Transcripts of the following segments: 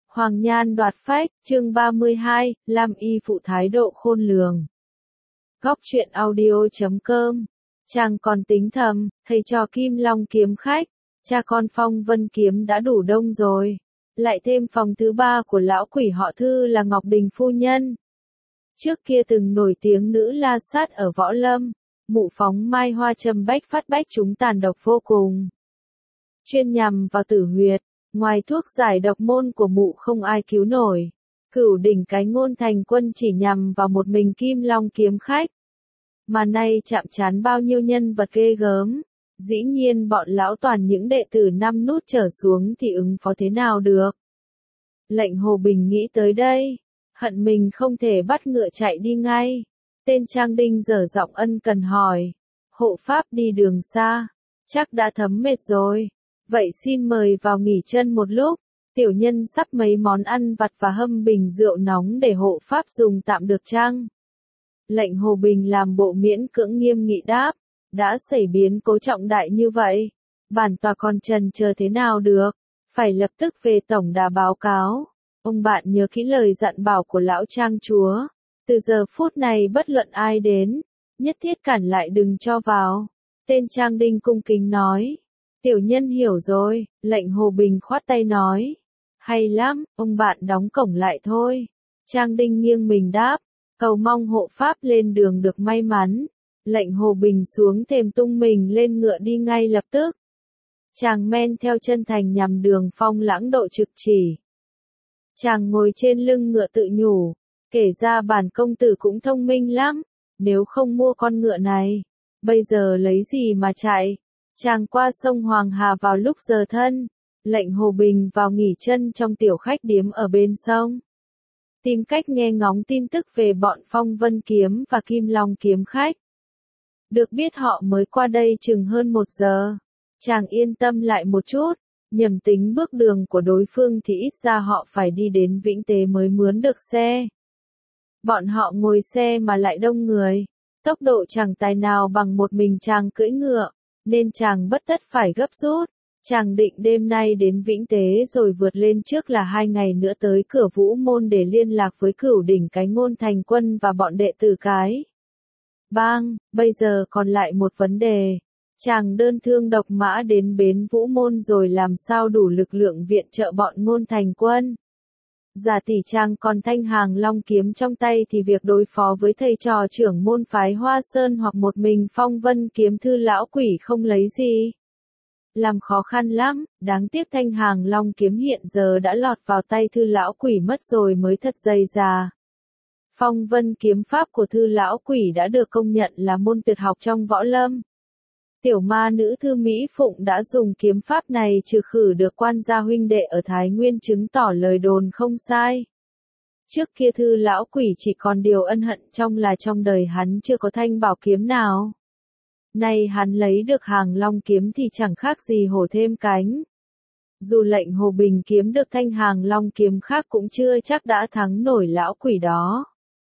Hoàng Nhan đoạt phách, chương 32, Lam Y phụ thái độ khôn lường. Góc truyện audio.com. Chàng còn tính thầm, thầy trò Kim Long kiếm khách, cha con Phong Vân kiếm đã đủ đông rồi. Lại thêm phòng thứ ba của lão quỷ họ Thư là Ngọc Đình phu nhân. Trước kia từng nổi tiếng nữ la sát ở võ lâm, mụ phóng mai hoa châm bách phát bách chúng tàn độc vô cùng. Chuyên nhằm vào tử huyệt, ngoài thuốc giải độc môn của mụ không ai cứu nổi. Cửu đỉnh cái ngôn thành quân chỉ nhằm vào một mình Kim Long kiếm khách. Mà nay chạm trán bao nhiêu nhân vật ghê gớm. Dĩ nhiên bọn lão toàn những đệ tử 5 nút trở xuống thì ứng phó thế nào được. Lệnh Hồ Bình nghĩ tới đây, hận mình không thể bắt ngựa chạy đi ngay. Tên Trang Đinh dở giọng ân cần hỏi, hộ pháp đi đường xa, chắc đã thấm mệt rồi. Vậy xin mời vào nghỉ chân một lúc, tiểu nhân sắp mấy món ăn vặt và hâm bình rượu nóng để hộ pháp dùng tạm được chăng? Lệnh Hồ Bình làm bộ miễn cưỡng nghiêm nghị đáp, đã xảy biến cố trọng đại như vậy, bản tòa còn chần chờ thế nào được, phải lập tức về tổng đà báo cáo. Ông bạn nhớ kỹ lời dặn bảo của lão trang chúa, từ giờ phút này bất luận ai đến, nhất thiết cản lại đừng cho vào. Tên Trang Đinh cung kính nói. Tiểu nhân hiểu rồi, lệnh Hồ Bình khoát tay nói. Hay lắm, ông bạn đóng cổng lại thôi. Trang Đinh nghiêng mình đáp, cầu mong hộ pháp lên đường được may mắn. Lệnh Hồ Bình xuống thềm tung mình lên ngựa đi ngay lập tức. Chàng men theo chân thành nhằm đường Phong Lãng độ trực chỉ. Chàng ngồi trên lưng ngựa tự nhủ, kể ra bản công tử cũng thông minh lắm, nếu không mua con ngựa này, bây giờ lấy gì mà chạy. Chàng qua sông Hoàng Hà vào lúc giờ thân, lệnh Hồ Bình vào nghỉ chân trong tiểu khách điếm ở bên sông. Tìm cách nghe ngóng tin tức về bọn Phong Vân kiếm và Kim Long kiếm khách. Được biết họ mới qua đây chừng hơn 1 giờ. Chàng yên tâm lại một chút, nhầm tính bước đường của đối phương thì ít ra họ phải đi đến Vĩnh Tế mới mướn được xe. Bọn họ ngồi xe mà lại đông người, tốc độ chẳng tài nào bằng một mình chàng cưỡi ngựa, nên chàng bất tất phải gấp rút. Chàng định đêm nay đến Vĩnh Tế rồi vượt lên trước là 2 ngày nữa tới cửa Vũ Môn để liên lạc với Cửu đỉnh cái ngôn thành quân và bọn đệ tử cái bang. Bây giờ còn lại một vấn đề. Chàng đơn thương độc mã đến bến Vũ Môn rồi làm sao đủ lực lượng viện trợ bọn ngôn thành quân. Giả tỷ chàng còn thanh hàng long kiếm trong tay thì việc đối phó với thầy trò trưởng môn phái Hoa Sơn hoặc một mình Phong Vân kiếm thư lão quỷ không lấy gì làm khó khăn lắm. Đáng tiếc thanh hàng long kiếm hiện giờ đã lọt vào tay thư lão quỷ mất rồi mới thật dày già. Phong Vân kiếm pháp của thư lão quỷ đã được công nhận là môn tuyệt học trong võ lâm. Tiểu ma nữ Thư Mỹ Phụng đã dùng kiếm pháp này trừ khử được quan gia huynh đệ ở Thái Nguyên, chứng tỏ lời đồn không sai. Trước kia thư lão quỷ chỉ còn điều ân hận trong là trong đời hắn chưa có thanh bảo kiếm nào. Nay hắn lấy được hàng long kiếm thì chẳng khác gì hổ thêm cánh. Dù lệnh Hồ Bình kiếm được thanh hàng long kiếm khác cũng chưa chắc đã thắng nổi lão quỷ đó.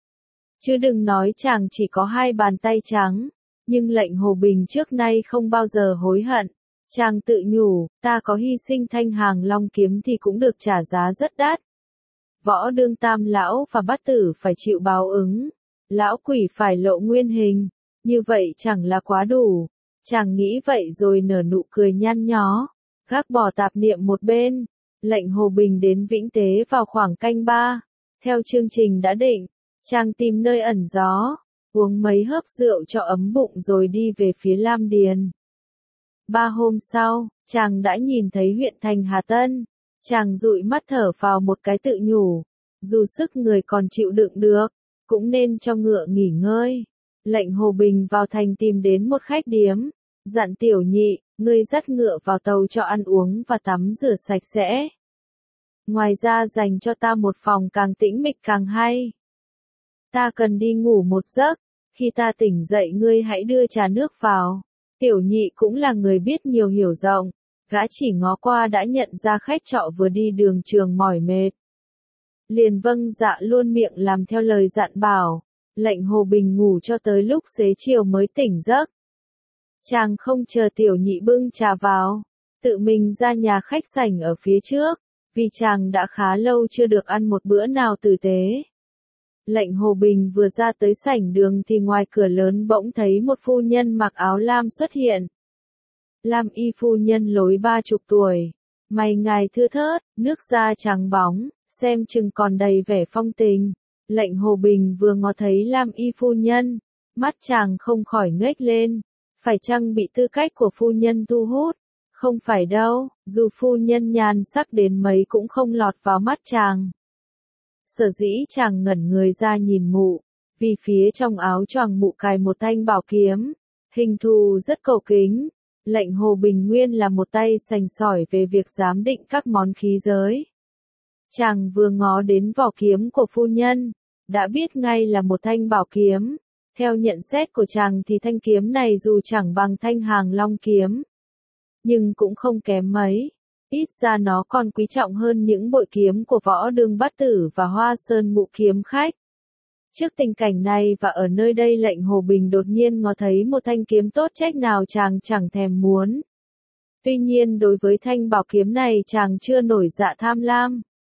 Chứ đừng nói chàng chỉ có 2 bàn tay trắng. Nhưng lệnh Hồ Bình trước nay không bao giờ hối hận. Chàng tự nhủ, ta có hy sinh thanh hàng long kiếm thì cũng được trả giá rất đắt. Võ đương tam lão và bát tử phải chịu báo ứng. Lão quỷ phải lộ nguyên hình. Như vậy chẳng là quá đủ. Chàng nghĩ vậy rồi nở nụ cười nhăn nhó. Gác bỏ tạp niệm một bên. Lệnh Hồ Bình đến Vĩnh Tế vào khoảng canh 3. Theo chương trình đã định, chàng tìm nơi ẩn gió, uống mấy hớp rượu cho ấm bụng rồi đi về phía Lam Điền. 3 hôm sau, chàng đã nhìn thấy huyện thành Hà Tân. Chàng dụi mắt thở vào một cái tự nhủ, dù sức người còn chịu đựng được, cũng nên cho ngựa nghỉ ngơi. Lệnh Hồ Bình vào thành tìm đến một khách điếm, dặn Tiểu Nhị, ngươi dắt ngựa vào tàu cho ăn uống và tắm rửa sạch sẽ. Ngoài ra dành cho ta một phòng càng tĩnh mịch càng hay. Ta cần đi ngủ một giấc, khi ta tỉnh dậy ngươi hãy đưa trà nước vào. Tiểu Nhị cũng là người biết nhiều hiểu rộng, gã chỉ ngó qua đã nhận ra khách trọ vừa đi đường trường mỏi mệt. Liền vâng dạ luôn miệng làm theo lời dặn bảo, lệnh Hồ Bình ngủ cho tới lúc xế chiều mới tỉnh giấc. Chàng không chờ Tiểu Nhị bưng trà vào, tự mình ra nhà khách sảnh ở phía trước, vì chàng đã khá lâu chưa được ăn một bữa nào tử tế. Lệnh Hồ Bình vừa ra tới sảnh đường thì ngoài cửa lớn bỗng thấy một phu nhân mặc áo lam xuất hiện. Lam y phu nhân lối 30 tuổi, mày ngài thưa thớt, nước da trắng bóng, xem chừng còn đầy vẻ phong tình. Lệnh Hồ Bình vừa ngó thấy Lam y phu nhân, mắt chàng không khỏi ngếch lên, phải chăng bị tư cách của phu nhân thu hút? Không phải đâu, dù phu nhân nhan sắc đến mấy cũng không lọt vào mắt chàng. Sở dĩ chàng ngẩn người ra nhìn mụ, vì phía trong áo choàng mụ cài một thanh bảo kiếm, hình thù rất cổ kính. Lệnh Hồ Bình nguyên là một tay sành sỏi về việc giám định các món khí giới. Chàng vừa ngó đến vỏ kiếm của phu nhân, đã biết ngay là một thanh bảo kiếm. Theo nhận xét của chàng thì thanh kiếm này dù chẳng bằng thanh Hàng Long kiếm, nhưng cũng không kém mấy. Ít ra nó còn quý trọng hơn những bội kiếm của Võ Đương Bát Tử và Hoa Sơn Ngũ Kiếm Khách. Trước tình cảnh này và ở nơi đây Lệnh Hồ Bình đột nhiên ngó thấy một thanh kiếm tốt trách nào chàng chẳng thèm muốn. Tuy nhiên đối với thanh bảo kiếm này chàng chưa nổi dạ tham lam.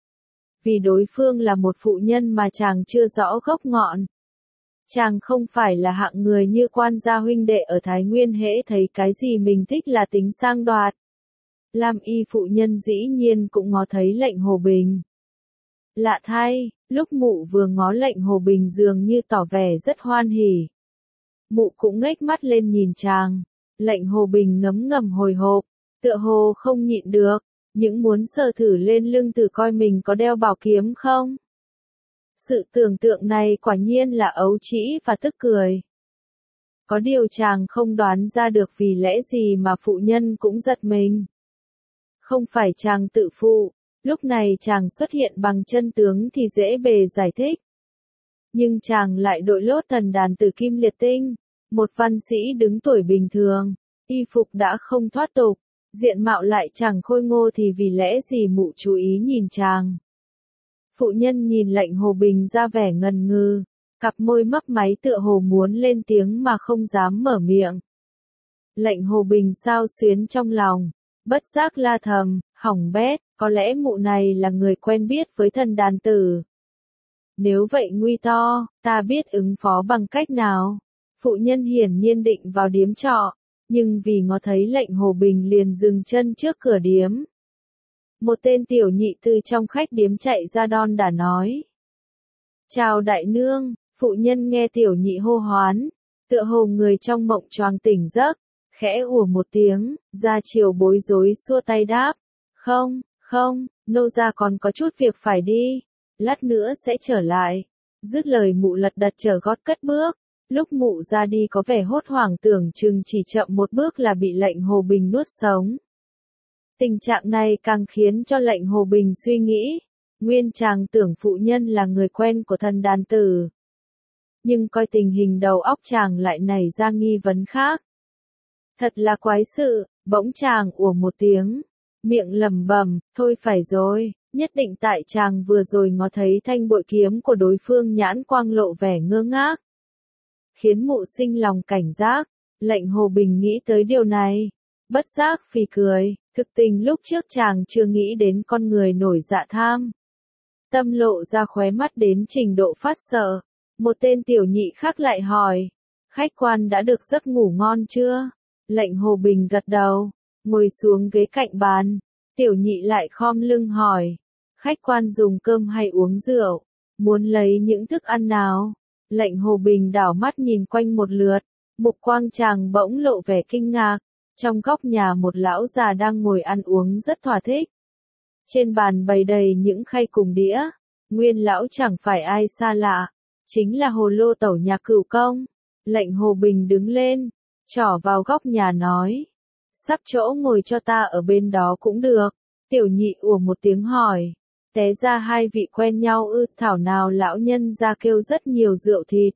Vì đối phương là một phụ nhân mà chàng chưa rõ gốc ngọn. Chàng không phải là hạng người như quan gia huynh đệ ở Thái Nguyên hễ thấy cái gì mình thích là tính sang đoạt. Lam y phụ nhân dĩ nhiên cũng ngó thấy Lệnh Hồ Bình. Lạ thay, lúc mụ vừa ngó Lệnh Hồ Bình dường như tỏ vẻ rất hoan hỉ. Mụ cũng ngếch mắt lên nhìn chàng. Lệnh Hồ Bình ngấm ngầm hồi hộp, tựa hồ không nhịn được, những muốn sờ thử lên lưng thử coi mình có đeo bảo kiếm không. Sự tưởng tượng này quả nhiên là ấu trĩ và tức cười. Có điều chàng không đoán ra được vì lẽ gì mà phụ nhân cũng giật mình. Không phải chàng tự phụ, lúc này chàng xuất hiện bằng chân tướng thì dễ bề giải thích. Nhưng chàng lại đội lốt thần đàn tử kim liệt tinh, một văn sĩ đứng tuổi bình thường, y phục đã không thoát tục, diện mạo lại chẳng khôi ngô thì vì lẽ gì mụ chú ý nhìn chàng. Phụ nhân nhìn Lệnh Hồ Bình ra vẻ ngần ngừ, cặp môi mấp máy tựa hồ muốn lên tiếng mà không dám mở miệng. Lệnh Hồ Bình xao xuyến trong lòng, bất giác la thầm, hỏng bét, có lẽ mụ này là người quen biết với thần đàn tử. Nếu vậy nguy to, ta biết ứng phó bằng cách nào. Phụ nhân hiển nhiên định vào điếm trọ, nhưng vì ngó thấy Lệnh Hồ Bình liền dừng chân trước cửa điếm. Một tên tiểu nhị từ trong khách điếm chạy ra đon đả nói. Chào đại nương, phụ nhân nghe tiểu nhị hô hoán, tựa hồ người trong mộng choàng tỉnh giấc, khẽ ủa một tiếng, ra chiều bối rối xua tay đáp. Không, nô gia còn có chút việc phải đi, lát nữa sẽ trở lại. Dứt lời mụ lật đật trở gót cất bước, lúc mụ ra đi có vẻ hốt hoảng tưởng chừng chỉ chậm một bước là bị Lệnh Hồ Bình nuốt sống. Tình trạng này càng khiến cho Lệnh Hồ Bình suy nghĩ, nguyên chàng tưởng phụ nhân là người quen của thần đàn tử. Nhưng coi tình hình đầu óc chàng lại nảy ra nghi vấn khác. Thật là quái sự, bỗng chàng ủa một tiếng, miệng lẩm bẩm, thôi phải rồi, nhất định tại chàng vừa rồi ngó thấy thanh bội kiếm của đối phương nhãn quang lộ vẻ ngơ ngác. Khiến mụ sinh lòng cảnh giác, Lệnh Hồ Bình nghĩ tới điều này, bất giác phì cười, thực tình lúc trước chàng chưa nghĩ đến con người nổi dạ tham. Tâm lộ ra khóe mắt đến trình độ phát sợ, một tên tiểu nhị khác lại hỏi, khách quan đã được giấc ngủ ngon chưa? Lệnh Hồ Bình gật đầu, ngồi xuống ghế cạnh bàn, tiểu nhị lại khom lưng hỏi, khách quan dùng cơm hay uống rượu, muốn lấy những thức ăn nào? Lệnh Hồ Bình đảo mắt nhìn quanh một lượt, mục quang chàng bỗng lộ vẻ kinh ngạc, trong góc nhà một lão già đang ngồi ăn uống rất thỏa thích. Trên bàn bày đầy những khay cùng đĩa, nguyên lão chẳng phải ai xa lạ, chính là Hồ Lô tẩu nhà Cửu Công. Lệnh Hồ Bình đứng lên, trỏ vào góc nhà nói, sắp chỗ ngồi cho ta ở bên đó cũng được. Tiểu nhị ủa một tiếng hỏi, té ra hai vị quen nhau ư? Thảo nào lão nhân ra kêu rất nhiều rượu thịt.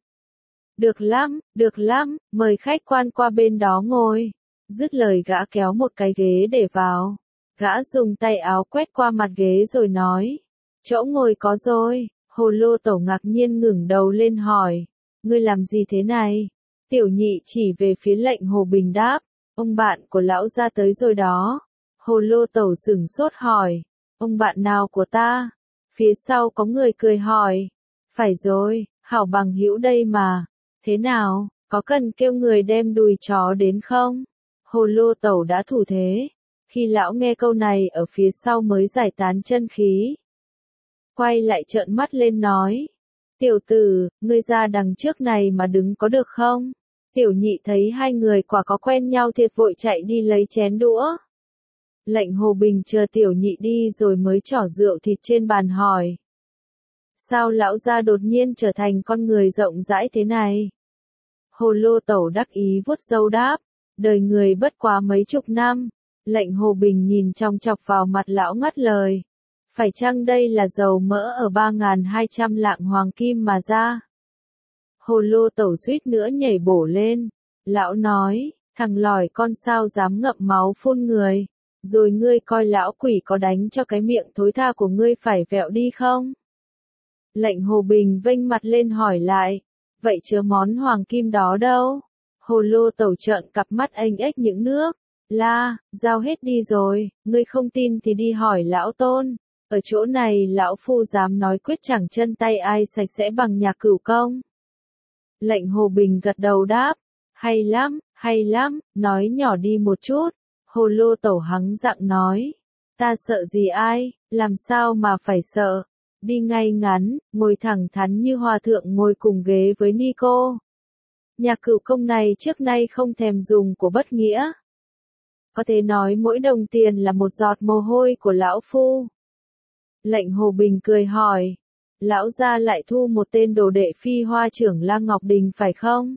Được lắm, mời khách quan qua bên đó ngồi. Dứt lời gã kéo một cái ghế để vào. Gã dùng tay áo quét qua mặt ghế rồi nói, chỗ ngồi có rồi. Hồ Lô tẩu ngạc nhiên ngẩng đầu lên hỏi, ngươi làm gì thế này? Tiểu nhị chỉ về phía Lệnh Hồ Bình đáp, ông bạn của lão ra tới rồi đó. Hồ Lô tẩu sửng sốt hỏi, Ông bạn nào của ta? Phía sau có người cười hỏi. Phải rồi, hảo bằng hữu đây mà. Thế nào, có cần kêu người đem đùi chó đến không? Hồ Lô Tẩu đã thủ thế. Khi lão nghe câu này ở phía sau mới giải tán chân khí. Quay lại trợn mắt lên nói. Tiểu tử, ngươi ra đằng trước này mà đứng có được không? Tiểu nhị thấy hai người quả có quen nhau thiệt vội chạy đi lấy chén đũa. Lệnh Hồ Bình chờ tiểu nhị đi rồi mới trỏ rượu thịt trên bàn hỏi. Sao lão gia đột nhiên trở thành con người rộng rãi thế này? Hồ Lô Tẩu đắc ý vuốt râu đáp. Đời người bất quá mấy chục năm. Lệnh Hồ Bình nhìn trong chọc vào mặt lão ngắt lời. Phải chăng đây là dầu mỡ ở 3.200 lạng hoàng kim mà ra? Hồ Lô Tẩu suýt nữa nhảy bổ lên. Lão nói, thằng lòi con sao dám ngậm máu phun người. Rồi ngươi coi lão quỷ có đánh cho cái miệng thối tha của ngươi phải vẹo đi không? Lệnh Hồ Bình vênh mặt lên hỏi lại. Vậy chứa món hoàng kim đó đâu? Hồ Lô Tẩu trợn cặp mắt ênh ếch những nước. La, giao hết đi rồi, ngươi không tin thì đi hỏi lão Tôn. Ở chỗ này lão phu dám nói quyết chẳng chân tay ai sạch sẽ bằng nhà Cửu Công. Lệnh Hồ Bình gật đầu đáp. Hay lắm, nói nhỏ đi một chút. Hồ Lô Tẩu hắng giọng nói. Ta sợ gì ai, làm sao mà phải sợ. Đi ngay ngắn, ngồi thẳng thắn như hòa thượng ngồi cùng ghế với ni cô. Nhà Cửu Công này trước nay không thèm dùng của bất nghĩa. Có thể nói mỗi đồng tiền là một giọt mồ hôi của lão phu. Lệnh Hồ Bình cười hỏi. Lão gia lại thu một tên đồ đệ phi hoa trưởng La Ngọc Đình phải không?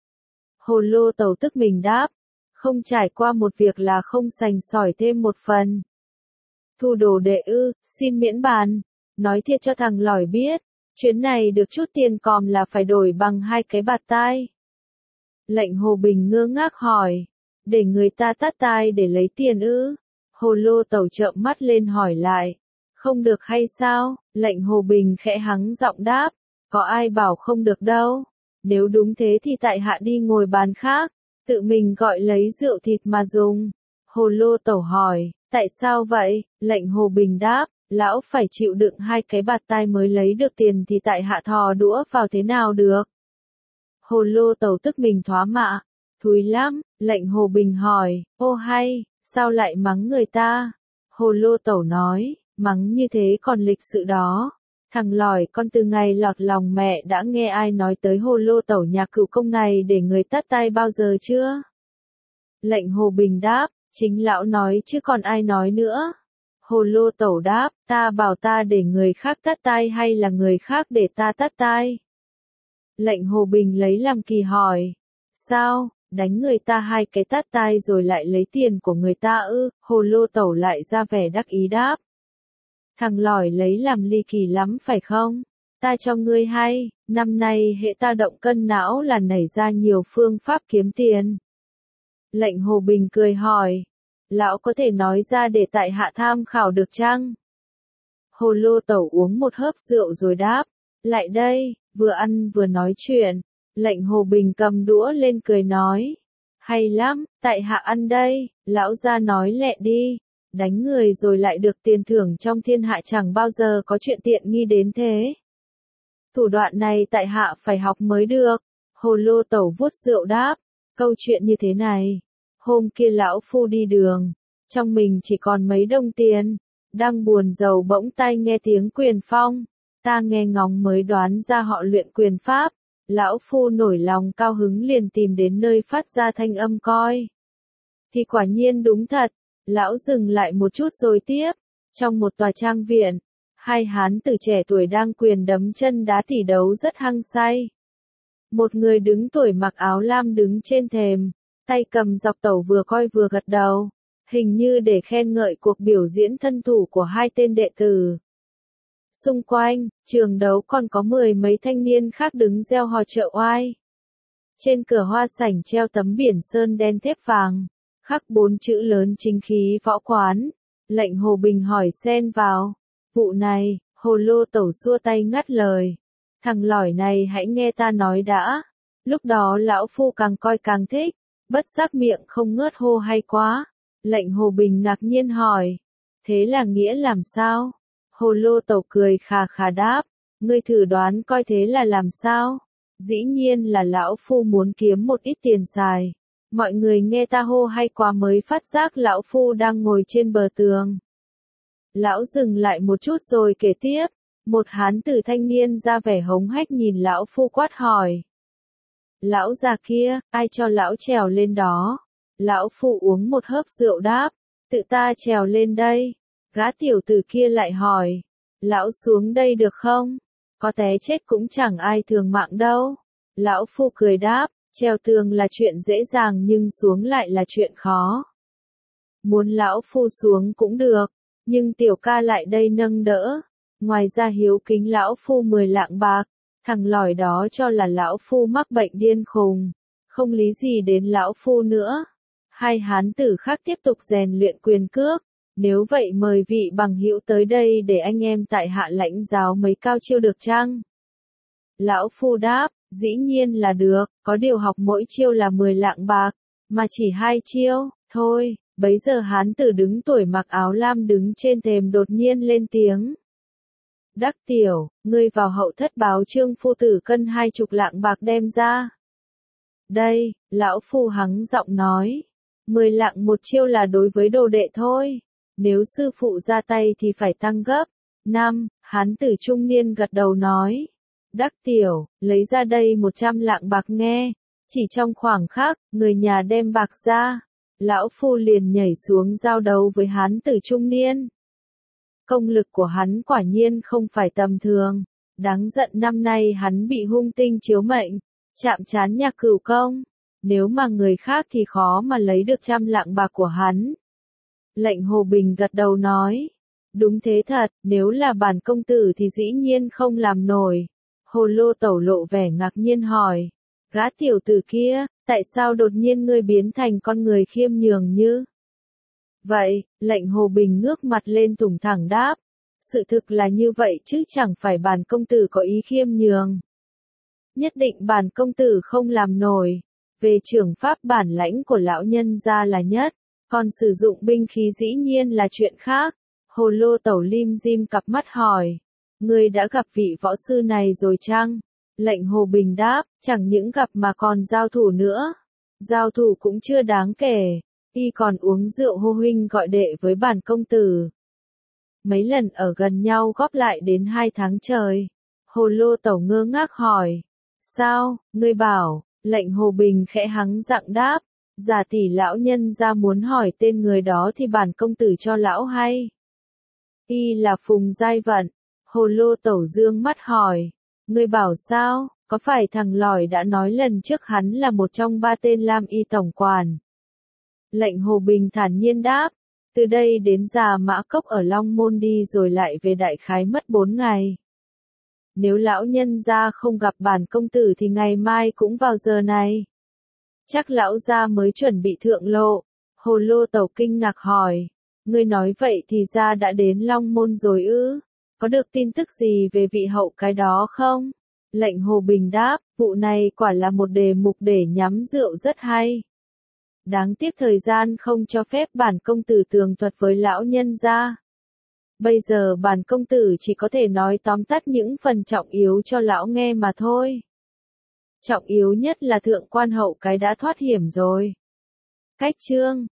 Hồ Lô Tẩu tức mình đáp. Không trải qua một việc là không sành sỏi thêm một phần. Thu đồ đệ ư, xin miễn bàn. Nói thiệt cho thằng lỏi biết. Chuyến này được chút tiền còm là phải đổi bằng 2 cái bạt tai. Lệnh Hồ Bình ngơ ngác hỏi. Để người ta tát tai để lấy tiền ư? Hồ Lô Tẩu trợn mắt lên hỏi lại. Không được hay sao? Lệnh Hồ Bình khẽ hắng giọng đáp. Có ai bảo không được đâu. Nếu đúng thế thì tại hạ đi ngồi bàn khác. Tự mình gọi lấy rượu thịt mà dùng. Hồ Lô Tẩu hỏi. Tại sao vậy? Lệnh Hồ Bình đáp. Lão phải chịu đựng 2 cái bạt tai mới lấy được tiền thì tại hạ thò đũa vào thế nào được? Hồ Lô Tẩu tức mình thoá mạ. Thúi lắm, lệnh Hồ Bình hỏi. Ô hay, sao lại mắng người ta? Hồ Lô Tẩu nói. Mắng như thế còn lịch sự đó. Thằng lòi con từ ngày lọt lòng mẹ đã nghe ai nói tới Hồ Lô Tẩu nhà Cửu Công này để người tát tai bao giờ chưa? Lệnh Hồ Bình đáp. Chính lão nói chứ còn ai nói nữa? Hồ Lô Tẩu đáp. Ta bảo ta để người khác tát tai hay là người khác để ta tát tai? Lệnh Hồ Bình lấy làm kỳ hỏi. Sao, đánh người ta 2 cái tát tai rồi lại lấy tiền của người ta ư? Hồ Lô Tẩu lại ra vẻ đắc ý đáp. Thằng lòi lấy làm ly kỳ lắm phải không? Ta cho ngươi hay, năm nay hệ ta động cân não là nảy ra nhiều phương pháp kiếm tiền. Lệnh Hồ Bình cười hỏi. Lão có thể nói ra để tại hạ tham khảo được chăng? Hồ Lô Tẩu uống một hớp rượu rồi đáp. Lại đây, vừa ăn vừa nói chuyện. Lệnh Hồ Bình cầm đũa lên cười nói. Hay lắm, tại hạ ăn đây, lão gia nói lẹ đi. Đánh người rồi lại được tiền thưởng trong thiên hạ chẳng bao giờ có chuyện tiện nghi đến thế. Thủ đoạn này tại hạ phải học mới được. Hồ Lô Tẩu vuốt rượu đáp. Câu chuyện như thế này. Hôm kia lão phu đi đường. Trong mình chỉ còn mấy đồng tiền. Đang buồn rầu bỗng tai nghe tiếng quyền phong. Ta nghe ngóng mới đoán ra họ luyện quyền pháp. Lão phu nổi lòng cao hứng liền tìm đến nơi phát ra thanh âm coi. Thì quả nhiên đúng thật. Lão dừng lại một chút rồi tiếp. Trong một tòa trang viện, 2 hán tử trẻ tuổi đang quyền đấm chân đá tỉ đấu rất hăng say. Một người đứng tuổi mặc áo lam đứng trên thềm, tay cầm dọc tẩu vừa coi vừa gật đầu, hình như để khen ngợi cuộc biểu diễn thân thủ của 2 tên đệ tử. Xung quanh, trường đấu còn có 10 mấy thanh niên khác đứng reo hò trợ oai. Trên cửa hoa sảnh treo tấm biển sơn đen thép vàng, khắc 4 chữ lớn chính khí võ quán. Lệnh Hồ Bình hỏi xen vào. Vụ này, Hồ Lô Tẩu xua tay ngắt lời. Thằng lỏi này hãy nghe ta nói đã. Lúc đó lão phu càng coi càng thích, bất giác miệng không ngớt hô hay quá. Lệnh Hồ Bình ngạc nhiên hỏi. Thế là nghĩa làm sao? Hồ Lô Tẩu cười khà khà đáp, ngươi thử đoán coi thế là làm sao? Dĩ nhiên là lão phu muốn kiếm một ít tiền xài. Mọi người nghe ta hô hay quá mới phát giác lão phu đang ngồi trên bờ tường. Lão dừng lại một chút rồi kể tiếp, một hán tử thanh niên ra vẻ hống hách nhìn lão phu quát hỏi. Lão già kia, ai cho lão trèo lên đó? Lão phu uống một hớp rượu đáp, tự ta trèo lên đây. Gã tiểu tử kia lại hỏi, lão xuống đây được không? Có té chết cũng chẳng ai thường mạng đâu. Lão phu cười đáp, trèo tường là chuyện dễ dàng nhưng xuống lại là chuyện khó. Muốn lão phu xuống cũng được, nhưng tiểu ca lại đây nâng đỡ. Ngoài ra hiếu kính lão phu 10 lạng bạc, thằng lỏi đó cho là lão phu mắc bệnh điên khùng, không lý gì đến lão phu nữa. Hai hán tử khác tiếp tục rèn luyện quyền cước. Nếu vậy mời vị bằng hữu tới đây để anh em tại hạ lãnh giáo mấy cao chiêu được chăng? Lão phu đáp, dĩ nhiên là được, có điều học mỗi chiêu là 10 lạng bạc, mà chỉ 2 chiêu, thôi. Bấy giờ hán tử đứng tuổi mặc áo lam đứng trên thềm đột nhiên lên tiếng. Đắc tiểu, ngươi vào hậu thất báo Trương phu tử cân 20 lạng bạc đem ra. Đây, lão phu hắng giọng nói, 10 lạng một chiêu là đối với đồ đệ thôi. Nếu sư phụ ra tay thì phải tăng gấp. Hán tử trung niên gật đầu nói. Đắc tiểu, lấy ra đây 100 lạng bạc nghe. Chỉ trong khoảng khắc, người nhà đem bạc ra. Lão phu liền nhảy xuống giao đấu với hán tử trung niên. Công lực của hắn quả nhiên không phải tầm thường. Đáng giận năm nay hắn bị hung tinh chiếu mệnh, chạm trán nhà cửu công. Nếu mà người khác thì khó mà lấy được 100 lạng bạc của hắn. Lệnh Hồ Bình gật đầu nói. Đúng thế thật, nếu là bản công tử thì dĩ nhiên không làm nổi. Hồ Lô Tẩu lộ vẻ ngạc nhiên hỏi. Gã tiểu tử kia, tại sao đột nhiên ngươi biến thành con người khiêm nhường như? Vậy, lệnh Hồ Bình ngước mặt lên thủng thẳng đáp. Sự thực là như vậy chứ chẳng phải bản công tử có ý khiêm nhường. Nhất định bản công tử không làm nổi. Về trưởng pháp bản lãnh của lão nhân gia là nhất. Còn sử dụng binh khí dĩ nhiên là chuyện khác. Hồ Lô Tẩu lim dim cặp mắt hỏi. Ngươi đã gặp vị võ sư này rồi chăng? Lệnh Hồ Bình đáp, chẳng những gặp mà còn giao thủ nữa. Giao thủ cũng chưa đáng kể. Y còn uống rượu hô huynh gọi đệ với bản công tử. Mấy lần ở gần nhau góp lại đến 2 tháng trời. Hồ Lô Tẩu ngơ ngác hỏi. Sao, ngươi bảo, lệnh Hồ Bình khẽ hắng giọng đáp. Giả tỷ lão nhân ra muốn hỏi tên người đó thì bản công tử cho lão hay. Y là Phùng Giai Vận. Hồ Lô Tẩu dương mắt hỏi. Ngươi bảo sao, có phải thằng lỏi đã nói lần trước hắn là một trong 3 tên Lam Y tổng quản? Lệnh Hồ Bình thản nhiên đáp. Từ đây đến Già Mã Cốc ở Long Môn đi rồi lại về đại khái mất 4 ngày. Nếu lão nhân gia không gặp bản công tử thì ngày mai cũng vào giờ này. Chắc lão gia mới chuẩn bị thượng lộ. Hồ Lô Tẩu kinh ngạc hỏi. Ngươi nói vậy thì gia đã đến Long Môn rồi ư? Có được tin tức gì về vị hậu cái đó không? Lệnh Hồ Bình đáp, vụ này quả là một đề mục để nhắm rượu rất hay. Đáng tiếc thời gian không cho phép bản công tử tường thuật với lão nhân gia. Bây giờ bản công tử chỉ có thể nói tóm tắt những phần trọng yếu cho lão nghe mà thôi. Trọng yếu nhất là thượng quan hậu cái đã thoát hiểm rồi. Cách chương